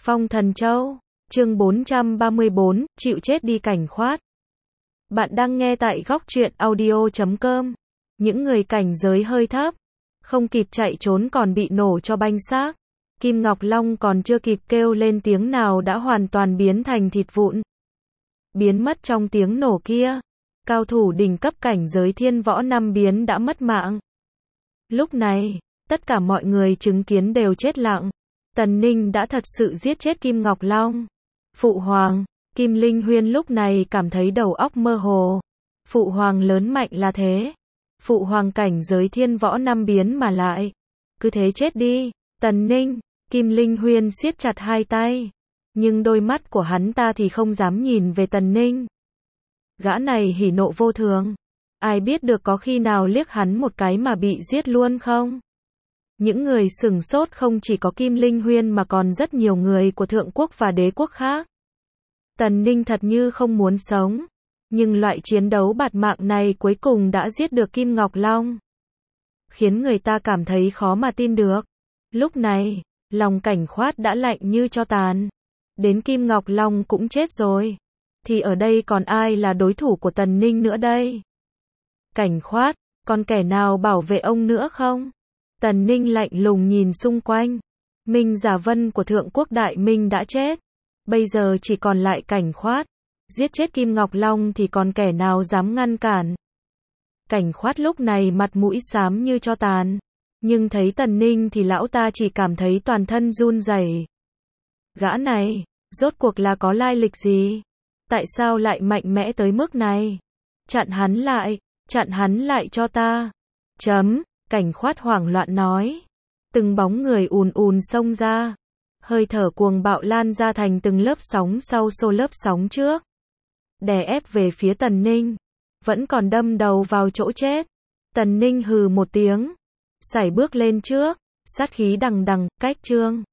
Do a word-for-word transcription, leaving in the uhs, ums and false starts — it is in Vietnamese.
Phong Thần Châu, chương bốn trăm ba mươi bốn, chịu chết đi Cảnh Khoát. Bạn đang nghe tại góc truyện audio chấm com. Những người cảnh giới hơi thấp, không kịp chạy trốn còn bị nổ cho banh xác. Kim Ngọc Long còn chưa kịp kêu lên tiếng nào đã hoàn toàn biến thành thịt vụn. Biến mất trong tiếng nổ kia, cao thủ đỉnh cấp cảnh giới thiên võ năm biến đã mất mạng. Lúc này, tất cả mọi người chứng kiến đều chết lặng. Tần Ninh đã thật sự giết chết Kim Ngọc Long. Phụ hoàng, Kim Linh Huyên lúc này cảm thấy đầu óc mơ hồ. Phụ hoàng lớn mạnh là thế. Phụ hoàng cảnh giới thiên võ năm biến mà lại. Cứ thế chết đi. Tần Ninh, Kim Linh Huyên siết chặt hai tay. Nhưng đôi mắt của hắn ta thì không dám nhìn về Tần Ninh. Gã này hỉ nộ vô thường. Ai biết được có khi nào liếc hắn một cái mà bị giết luôn không? Những người sửng sốt không chỉ có Kim Linh Huyên mà còn rất nhiều người của thượng quốc và đế quốc khác. Tần Ninh thật như không muốn sống. Nhưng loại chiến đấu bạt mạng này cuối cùng đã giết được Kim Ngọc Long. Khiến người ta cảm thấy khó mà tin được. Lúc này, lòng Cảnh Khoát đã lạnh như tro tàn. Đến Kim Ngọc Long cũng chết rồi. Thì ở đây còn ai là đối thủ của Tần Ninh nữa đây? Cảnh Khoát, còn kẻ nào bảo vệ ông nữa không? Tần Ninh lạnh lùng nhìn xung quanh. Minh Giả Vân của Thượng Quốc Đại Minh đã chết. Bây giờ chỉ còn lại Cảnh Khoát. Giết chết Kim Ngọc Long thì còn kẻ nào dám ngăn cản? Cảnh Khoát lúc này mặt mũi xám như tro tàn. Nhưng thấy Tần Ninh thì lão ta chỉ cảm thấy toàn thân run rẩy. Gã này, rốt cuộc là có lai lịch gì? Tại sao lại mạnh mẽ tới mức này? Chặn hắn lại, chặn hắn lại cho ta. Chấm. Cảnh Khoát hoảng loạn nói. Từng bóng người ùn ùn xông ra. Hơi thở cuồng bạo lan ra thành từng lớp sóng sau xô lớp sóng trước. Đè ép về phía Tần Ninh. Vẫn còn đâm đầu vào chỗ chết. Tần Ninh hừ một tiếng. Sải bước lên trước. Sát khí đằng đằng, cách trương.